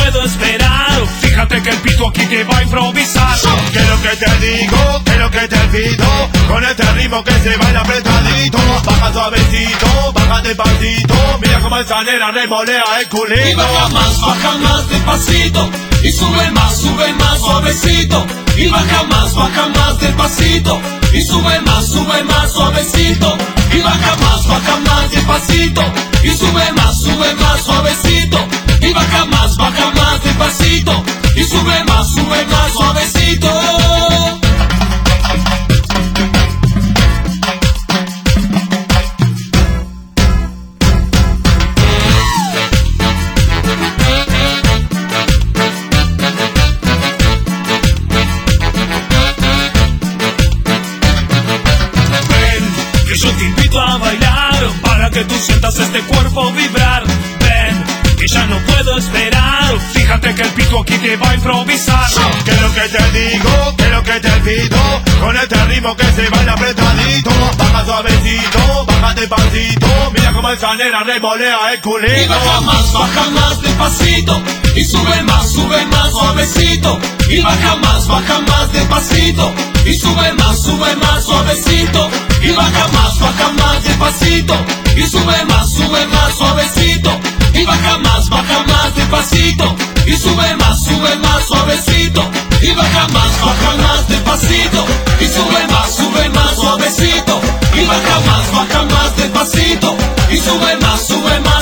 puedo esperar. Fíjate que el pito aquí te va a improvisar. ¿Qué es lo que te digo? ¿Qué es lo que te pido? Con este ritmo que se baila apretadito. Baja suavecito, baja despacito. Mira cómo esa nena remolea el culito. Y baja más despacito. Y sube más suavecito. Y baja más despacito. Y sube más suavecito. Y baja más despacito. Y sube más suavecito. Y baja más despacito. Y sube más suavecito. Yo te invito a bailar para que tú sientas este cuerpo vibrar. Ven, que ya no puedo esperar. Fíjate que el pito aquí te va a improvisar. ¿Qué es lo que te digo? ¿Qué es lo que te pido? Con este ritmo que se baila apretadito. Baja suavecito, baja despacito. Mira cómo esa nena remolea el culito. Y baja más despacito. Y sube más suavecito. Y baja más despacito. Y sube más suavecito. Y baja más despacito. Y sube más suavecito. Y baja más despacito. Y sube más suavecito. Y baja más despacito. Y sube más suavecito. Y baja más despacito. Y sube más